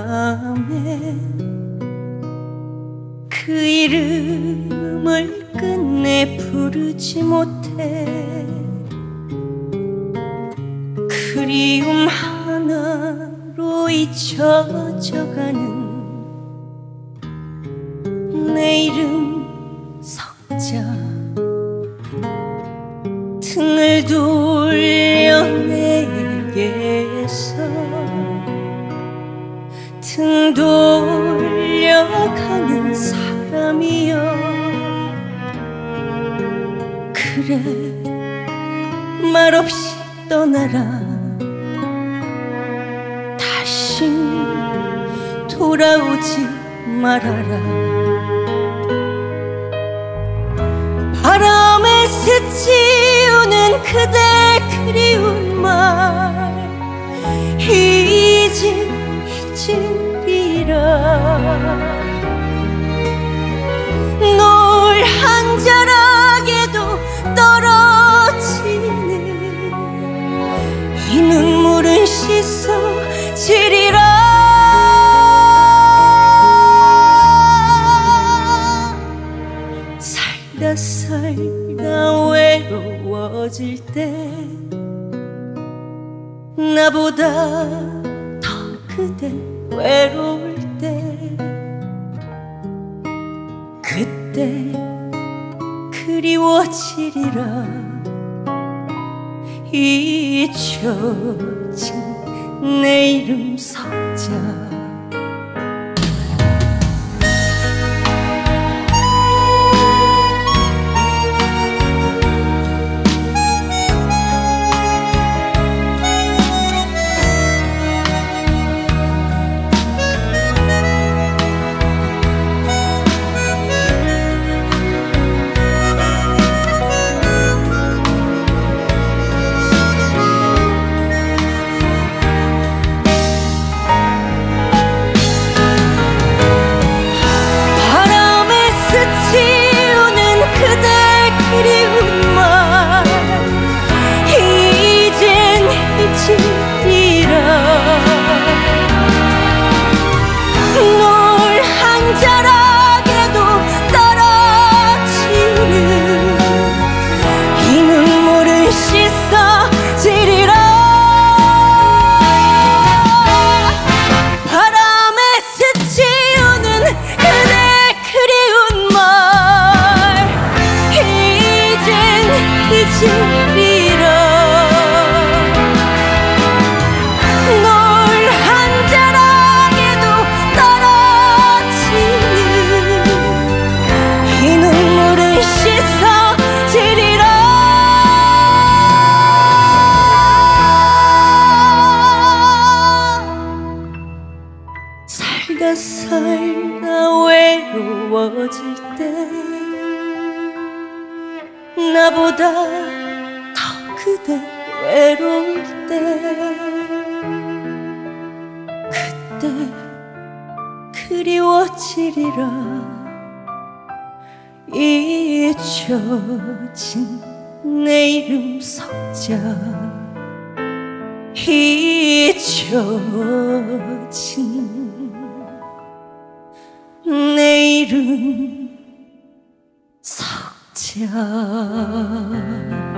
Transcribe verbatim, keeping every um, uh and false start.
마음에 그 이름을 끝내 부르지 못해 그리움 하나로 잊혀져가는 내 이름 석자 등을 돌려 내게서 등 돌려가는 사람이여 그래 말없이 떠나라 다시 돌아오지 말아라 바람에 스치우는 그대 그리운 말 이제 잊으리라 노을 한 자락에도 떨어지는 이 눈물은 씻어지리라 살다 살다 외로워질 때 나보다 더 그대 외로울 때 그때 그리워지리라 잊혀진 내 이름 석자 살다 살다 외로워질 때 나보다 더 그대 외로울 때 그때 그리워지리라 잊혀진 내 이름 석자 잊혀진 내 이름 석자